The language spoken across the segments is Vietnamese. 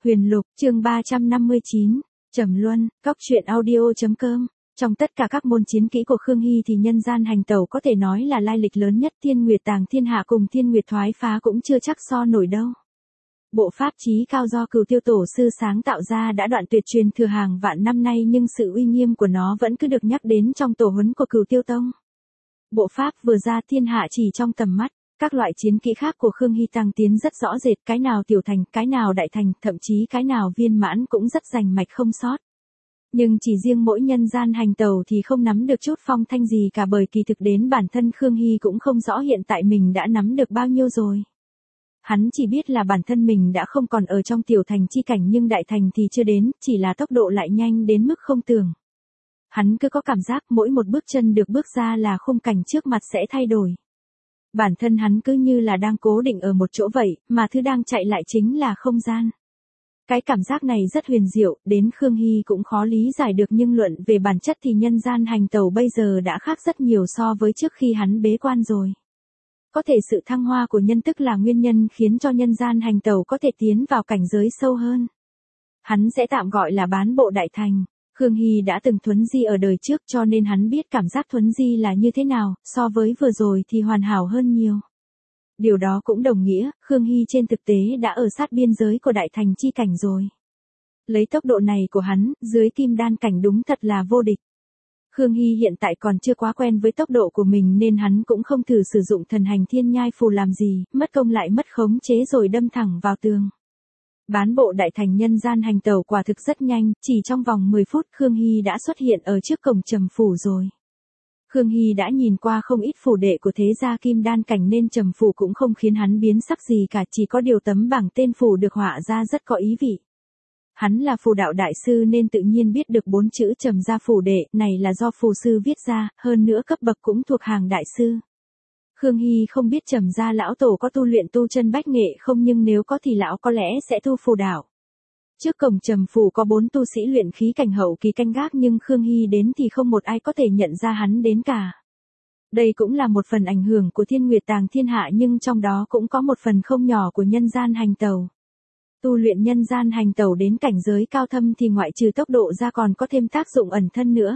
Huyền Lục, chương 359, Trầm Luân, Cóc truyện audio.com. Trong tất cả các môn chiến kỹ của Khương Hy thì nhân gian hành tẩu có thể nói là lai lịch lớn nhất. Thiên Nguyệt Tàng Thiên Hạ cùng Thiên Nguyệt Thoái Phá cũng chưa chắc so nổi đâu. Bộ pháp chí cao do Cửu Tiêu Tổ sư sáng tạo ra đã đoạn tuyệt truyền thừa hàng vạn năm nay, nhưng sự uy nghiêm của nó vẫn cứ được nhắc đến trong tổ huấn của Cửu Tiêu Tông. Bộ pháp vừa ra thiên hạ chỉ trong tầm mắt. Các loại chiến kỹ khác của Khương Hy tăng tiến rất rõ rệt, cái nào tiểu thành, cái nào đại thành, thậm chí cái nào viên mãn cũng rất rành mạch không sót. Nhưng chỉ riêng mỗi nhân gian hành tẩu thì không nắm được chút phong thanh gì cả, bởi kỳ thực đến bản thân Khương Hy cũng không rõ hiện tại mình đã nắm được bao nhiêu rồi. Hắn chỉ biết là bản thân mình đã không còn ở trong tiểu thành chi cảnh, nhưng đại thành thì chưa đến, chỉ là tốc độ lại nhanh đến mức không tưởng. Hắn cứ có cảm giác mỗi một bước chân được bước ra là khung cảnh trước mặt sẽ thay đổi. Bản thân hắn cứ như là đang cố định ở một chỗ vậy, mà thứ đang chạy lại chính là không gian. Cái cảm giác này rất huyền diệu, đến Khương Hy cũng khó lý giải được, nhưng luận về bản chất thì nhân gian hành tẩu bây giờ đã khác rất nhiều so với trước khi hắn bế quan rồi. Có thể sự thăng hoa của nhân tức là nguyên nhân khiến cho nhân gian hành tẩu có thể tiến vào cảnh giới sâu hơn. Hắn sẽ tạm gọi là bán bộ đại thành. Khương Hy đã từng thuấn di ở đời trước cho nên hắn biết cảm giác thuấn di là như thế nào, so với vừa rồi thì hoàn hảo hơn nhiều. Điều đó cũng đồng nghĩa, Khương Hy trên thực tế đã ở sát biên giới của đại thành chi cảnh rồi. Lấy tốc độ này của hắn, dưới kim đan cảnh đúng thật là vô địch. Khương Hy hiện tại còn chưa quá quen với tốc độ của mình nên hắn cũng không thử sử dụng thần hành thiên nhai phù làm gì, mất công lại mất khống chế rồi đâm thẳng vào tường. Bán bộ đại thành nhân gian hành tẩu quả thực rất nhanh, chỉ trong vòng 10 phút Khương Hy đã xuất hiện ở trước cổng Trầm Phủ rồi. Khương Hy đã nhìn qua không ít phủ đệ của thế gia kim đan cảnh nên Trầm Phủ cũng không khiến hắn biến sắc gì cả, chỉ có điều tấm bảng tên phủ được họa ra rất có ý vị. Hắn là phù đạo đại sư nên tự nhiên biết được 4 chữ Trầm gia phủ đệ này là do phù sư viết ra, hơn nữa cấp bậc cũng thuộc hàng đại sư. Khương Hy không biết Trầm gia lão tổ có tu luyện tu chân bách nghệ không, nhưng nếu có thì lão có lẽ sẽ tu phù đạo. Trước cổng Trầm Phủ có 4 tu sĩ luyện khí cảnh hậu kỳ canh gác, nhưng Khương Hy đến thì không một ai có thể nhận ra hắn đến cả. Đây cũng là một phần ảnh hưởng của Thiên Nguyệt Tàng Thiên Hạ, nhưng trong đó cũng có một phần không nhỏ của nhân gian hành tẩu. Tu luyện nhân gian hành tẩu đến cảnh giới cao thâm thì ngoại trừ tốc độ ra còn có thêm tác dụng ẩn thân nữa.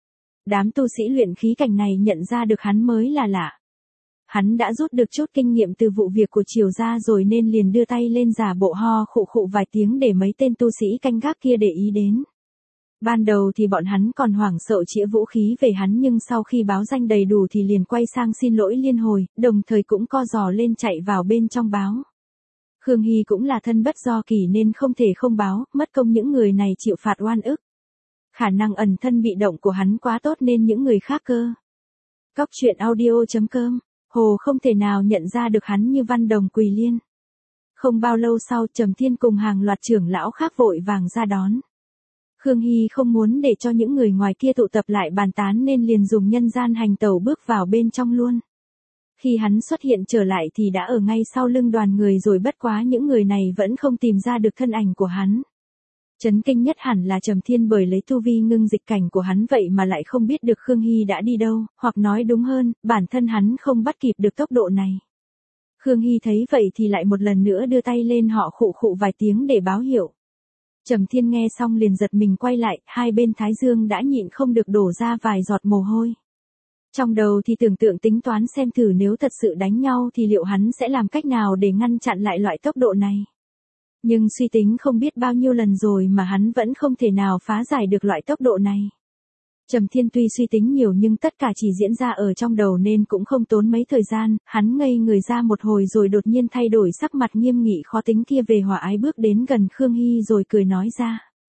Đám tu sĩ luyện khí cảnh này nhận ra được hắn mới là lạ. Hắn đã rút được chút kinh nghiệm từ vụ việc của Triều gia rồi nên liền đưa tay lên giả bộ ho khụ khụ vài tiếng để mấy tên tu sĩ canh gác kia để ý đến. Ban đầu thì bọn hắn còn hoảng sợ chĩa vũ khí về hắn, nhưng sau khi báo danh đầy đủ thì liền quay sang xin lỗi liên hồi, đồng thời cũng co giò lên chạy vào bên trong báo. Khương Hy cũng là thân bất do kỳ nên không thể không báo, mất công những người này chịu phạt oan ức. Khả năng ẩn thân bị động của hắn quá tốt nên những người khác cơ. Cóc truyện audio.com. Hồ không thể nào nhận ra được hắn như Văn Đồng Quỳ Liên. Không bao lâu sau Trầm Thiên cùng hàng loạt trưởng lão khác vội vàng ra đón. Khương Hy không muốn để cho những người ngoài kia tụ tập lại bàn tán nên liền dùng nhân gian hành tẩu bước vào bên trong luôn. Khi hắn xuất hiện trở lại thì đã ở ngay sau lưng đoàn người rồi, bất quá những người này vẫn không tìm ra được thân ảnh của hắn. Chấn kinh nhất hẳn là Trầm Thiên, bởi lấy tu vi ngưng dịch cảnh của hắn vậy mà lại không biết được Khương Hy đã đi đâu, hoặc nói đúng hơn, bản thân hắn không bắt kịp được tốc độ này. Khương Hy thấy vậy thì lại một lần nữa đưa tay lên họ khụ khụ vài tiếng để báo hiệu. Trầm Thiên nghe xong liền giật mình quay lại, hai bên thái dương đã nhịn không được đổ ra vài giọt mồ hôi. Trong đầu thì tưởng tượng tính toán xem thử nếu thật sự đánh nhau thì liệu hắn sẽ làm cách nào để ngăn chặn lại loại tốc độ này. Nhưng suy tính không biết bao nhiêu lần rồi mà hắn vẫn không thể nào phá giải được loại tốc độ này. Trầm Thiên tuy suy tính nhiều nhưng tất cả chỉ diễn ra ở trong đầu nên cũng không tốn mấy thời gian, hắn ngây người ra một hồi rồi đột nhiên thay đổi sắc mặt nghiêm nghị khó tính kia về hòa ái, bước đến gần Khương Hy rồi cười nói ra.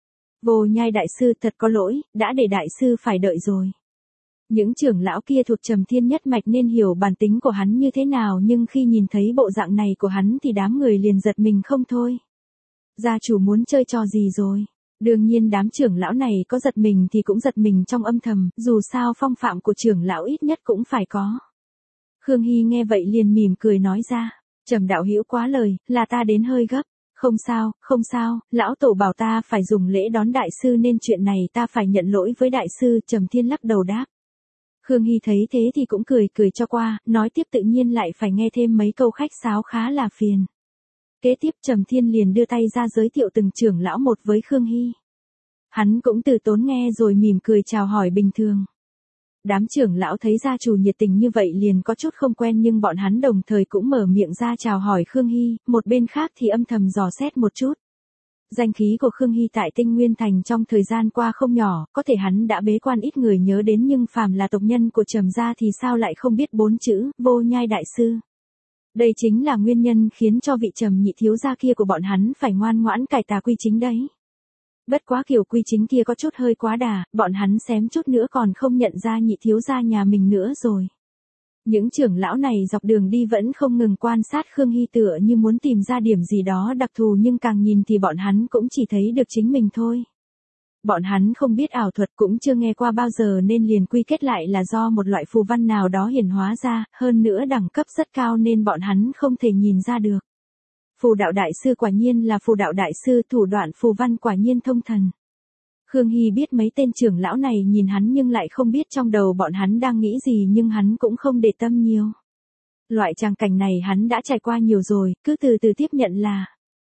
Vô Nhai đại sư thật có lỗi, đã để đại sư phải đợi rồi. Những trưởng lão kia thuộc Trầm Thiên nhất mạch nên hiểu bản tính của hắn như thế nào, nhưng khi nhìn thấy bộ dạng này của hắn thì đám người liền giật mình không thôi. Gia chủ muốn chơi trò gì rồi? Đương nhiên đám trưởng lão này có giật mình thì cũng giật mình trong âm thầm, dù sao phong phạm của trưởng lão ít nhất cũng phải có. Khương Hy nghe vậy liền mỉm cười nói ra, Trầm đạo hữu quá lời, là ta đến hơi gấp. Không sao, lão tổ bảo ta phải dùng lễ đón đại sư nên chuyện này ta phải nhận lỗi với đại sư. Trầm Thiên lắc đầu đáp. Khương Hy thấy thế thì cũng cười cho qua, nói tiếp tự nhiên lại phải nghe thêm mấy câu khách sáo khá là phiền. Kế tiếp Trầm Thiên liền đưa tay ra giới thiệu từng trưởng lão một với Khương Hy. Hắn cũng từ tốn nghe rồi mỉm cười chào hỏi bình thường. Đám trưởng lão thấy gia chủ nhiệt tình như vậy liền có chút không quen nhưng bọn hắn đồng thời cũng mở miệng ra chào hỏi Khương Hy, một bên khác thì âm thầm dò xét một chút. Danh khí của Khương Hy tại Tinh Nguyên Thành trong thời gian qua không nhỏ, có thể hắn đã bế quan ít người nhớ đến nhưng phàm là tộc nhân của Trầm gia thì sao lại không biết 4 chữ, Vô Nhai Đại Sư. Đây chính là nguyên nhân khiến cho vị Trầm nhị thiếu gia kia của bọn hắn phải ngoan ngoãn cải tà quy chính đấy. Bất quá kiểu quy chính kia có chút hơi quá đà, bọn hắn xém chút nữa còn không nhận ra nhị thiếu gia nhà mình nữa rồi. Những trưởng lão này dọc đường đi vẫn không ngừng quan sát Khương Hy tựa như muốn tìm ra điểm gì đó đặc thù nhưng càng nhìn thì bọn hắn cũng chỉ thấy được chính mình thôi. Bọn hắn không biết ảo thuật cũng chưa nghe qua bao giờ nên liền quy kết lại là do một loại phù văn nào đó hiển hóa ra, hơn nữa đẳng cấp rất cao nên bọn hắn không thể nhìn ra được. Phù đạo đại sư quả nhiên là phù đạo đại sư, thủ đoạn phù văn quả nhiên thông thần. Khương Hy biết mấy tên trưởng lão này nhìn hắn nhưng lại không biết trong đầu bọn hắn đang nghĩ gì nhưng hắn cũng không để tâm nhiều. Loại tràng cảnh này hắn đã trải qua nhiều rồi, cứ từ từ tiếp nhận là.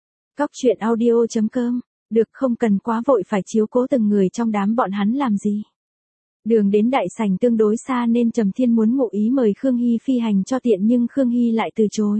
Cóc.audio.com, được không cần quá vội phải chiếu cố từng người trong đám bọn hắn làm gì. Đường đến đại sảnh tương đối xa nên Trầm Thiên muốn ngụ ý mời Khương Hy phi hành cho tiện nhưng Khương Hy lại từ chối.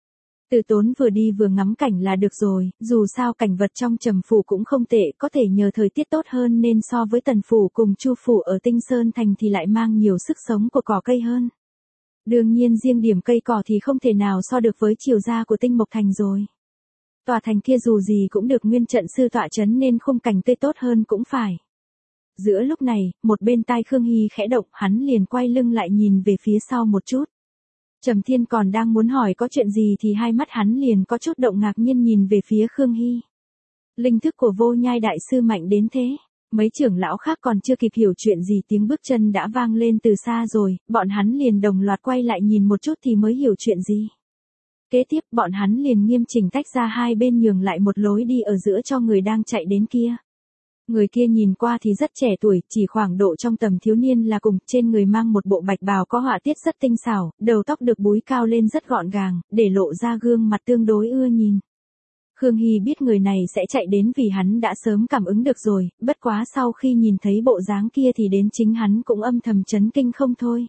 Từ tốn vừa đi vừa ngắm cảnh là được rồi, dù sao cảnh vật trong Trầm phủ cũng không tệ, có thể nhờ thời tiết tốt hơn nên so với Tần phủ cùng Chu phủ ở Tinh Sơn thành thì lại mang nhiều sức sống của cỏ cây hơn. Đương nhiên riêng điểm cây cỏ thì không thể nào so được với chiều gia của Tinh Mộc thành rồi. Tòa thành kia dù gì cũng được nguyên trận sư tọa trấn nên khung cảnh tươi tốt hơn cũng phải. Giữa lúc này, một bên tai Khương Hy khẽ động, hắn liền quay lưng lại nhìn về phía sau một chút. Trầm Thiên còn đang muốn hỏi có chuyện gì thì hai mắt hắn liền có chút động ngạc nhiên nhìn về phía Khương Hy. Linh thức của Vô Nhai Đại Sư mạnh đến thế. Mấy trưởng lão khác còn chưa kịp hiểu chuyện gì tiếng bước chân đã vang lên từ xa rồi, bọn hắn liền đồng loạt quay lại nhìn một chút thì mới hiểu chuyện gì. Kế tiếp bọn hắn liền nghiêm chỉnh tách ra hai bên nhường lại một lối đi ở giữa cho người đang chạy đến kia. Người kia nhìn qua thì rất trẻ tuổi, chỉ khoảng độ trong tầm thiếu niên là cùng, trên người mang một bộ bạch bào có họa tiết rất tinh xảo, đầu tóc được búi cao lên rất gọn gàng, để lộ ra gương mặt tương đối ưa nhìn. Khương Hy biết người này sẽ chạy đến vì hắn đã sớm cảm ứng được rồi, bất quá sau khi nhìn thấy bộ dáng kia thì đến chính hắn cũng âm thầm chấn kinh không thôi.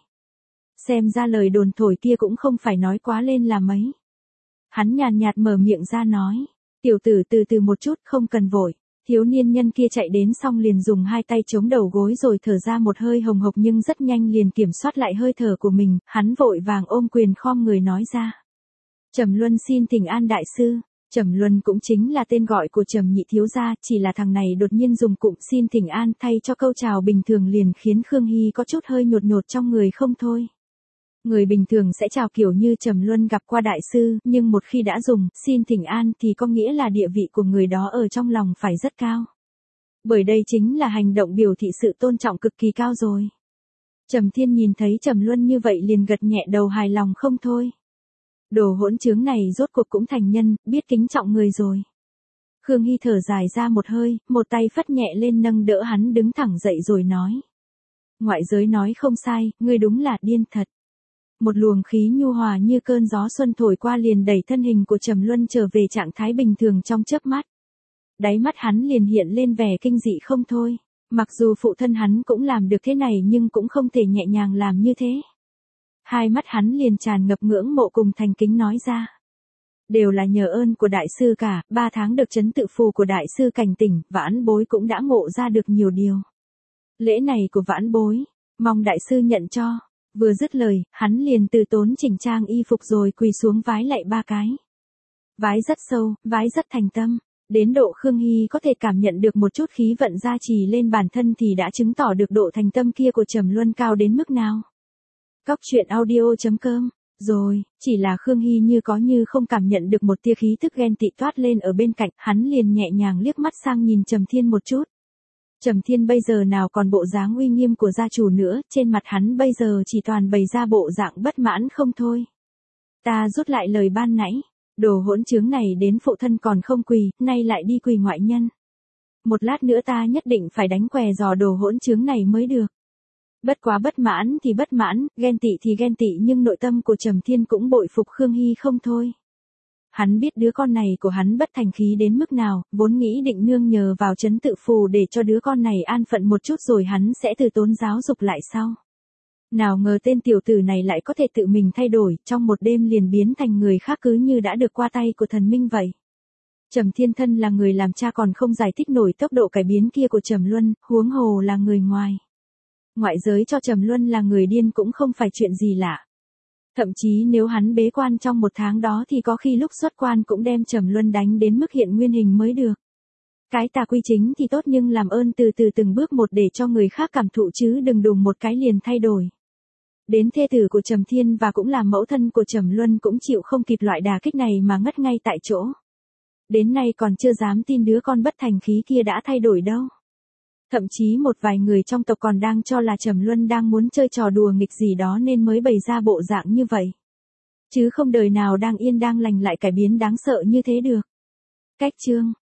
Xem ra lời đồn thổi kia cũng không phải nói quá lên là mấy. Hắn nhàn nhạt mở miệng ra nói, tiểu tử từ từ một chút không cần vội. Thiếu niên nhân kia chạy đến xong liền dùng hai tay chống đầu gối rồi thở ra một hơi hồng hộc nhưng rất nhanh liền kiểm soát lại hơi thở của mình, hắn vội vàng ôm quyền khom người nói ra. Trầm Luân xin thỉnh an đại sư. Trầm Luân cũng chính là tên gọi của Trầm nhị thiếu gia, chỉ là thằng này đột nhiên dùng cụm xin thỉnh an thay cho câu chào bình thường liền khiến Khương Hy có chút hơi nhột nhột trong người không thôi. Người bình thường sẽ chào kiểu như Trầm Luân gặp qua đại sư, nhưng một khi đã dùng xin thỉnh an thì có nghĩa là địa vị của người đó ở trong lòng phải rất cao. Bởi đây chính là hành động biểu thị sự tôn trọng cực kỳ cao rồi. Trầm Thiên nhìn thấy Trầm Luân như vậy liền gật nhẹ đầu hài lòng không thôi. Đồ hỗn trướng này rốt cuộc cũng thành nhân, biết kính trọng người rồi. Khương Hy thở dài ra một hơi, một tay phất nhẹ lên nâng đỡ hắn đứng thẳng dậy rồi nói. Ngoại giới nói không sai, ngươi đúng là điên thật. Một luồng khí nhu hòa như cơn gió xuân thổi qua liền đẩy thân hình của Trầm Luân trở về trạng thái bình thường trong chớp mắt. Đáy mắt hắn liền hiện lên vẻ kinh dị không thôi. Mặc dù phụ thân hắn cũng làm được thế này nhưng cũng không thể nhẹ nhàng làm như thế. Hai mắt hắn liền tràn ngập ngưỡng mộ cùng thành kính nói ra. Đều là nhờ ơn của đại sư cả, 3 tháng được trấn tự phù của đại sư cảnh tỉnh, vãn bối cũng đã ngộ ra được nhiều điều. Lễ này của vãn bối, mong đại sư nhận cho. Vừa dứt lời, hắn liền từ tốn chỉnh trang y phục rồi quỳ xuống vái lạy 3 cái. Vái rất sâu, vái rất thành tâm. Đến độ Khương Hy có thể cảm nhận được một chút khí vận gia trì lên bản thân thì đã chứng tỏ được độ thành tâm kia của Trầm Luân cao đến mức nào. Cóc.audio.com. Rồi, chỉ là Khương Hy như có như không cảm nhận được một tia khí tức ghen tị toát lên ở bên cạnh, hắn liền nhẹ nhàng liếc mắt sang nhìn Trầm Thiên một chút. Trầm Thiên bây giờ nào còn bộ dáng uy nghiêm của gia chủ nữa, trên mặt hắn bây giờ chỉ toàn bày ra bộ dạng bất mãn không thôi. Ta rút lại lời ban nãy, đồ hỗn trướng này đến phụ thân còn không quỳ, nay lại đi quỳ ngoại nhân. Một lát nữa ta nhất định phải đánh què giò đồ hỗn trướng này mới được. Bất quá bất mãn thì bất mãn, ghen tị thì ghen tị nhưng nội tâm của Trầm Thiên cũng bội phục Khương Hy không thôi. Hắn biết đứa con này của hắn bất thành khí đến mức nào, vốn nghĩ định nương nhờ vào trấn tự phù để cho đứa con này an phận một chút rồi hắn sẽ từ tốn giáo dục lại sau. Nào ngờ tên tiểu tử này lại có thể tự mình thay đổi, trong một đêm liền biến thành người khác cứ như đã được qua tay của thần minh vậy. Trầm Thiên thân là người làm cha còn không giải thích nổi tốc độ cải biến kia của Trầm Luân, huống hồ là người ngoài. Ngoại giới cho Trầm Luân là người điên cũng không phải chuyện gì lạ. Thậm chí nếu hắn bế quan trong một tháng đó thì có khi lúc xuất quan cũng đem Trầm Luân đánh đến mức hiện nguyên hình mới được. Cái tà quy chính thì tốt nhưng làm ơn từ từ từng bước một để cho người khác cảm thụ chứ đừng đùng một cái liền thay đổi. Đến thê tử của Trầm Thiên và cũng là mẫu thân của Trầm Luân cũng chịu không kịp loại đả kích này mà ngất ngay tại chỗ. Đến nay còn chưa dám tin đứa con bất thành khí kia đã thay đổi đâu. Thậm chí một vài người trong tộc còn đang cho là Trầm Luân đang muốn chơi trò đùa nghịch gì đó nên mới bày ra bộ dạng như vậy. Chứ không đời nào đang yên đang lành lại cải biến đáng sợ như thế được. Cách chương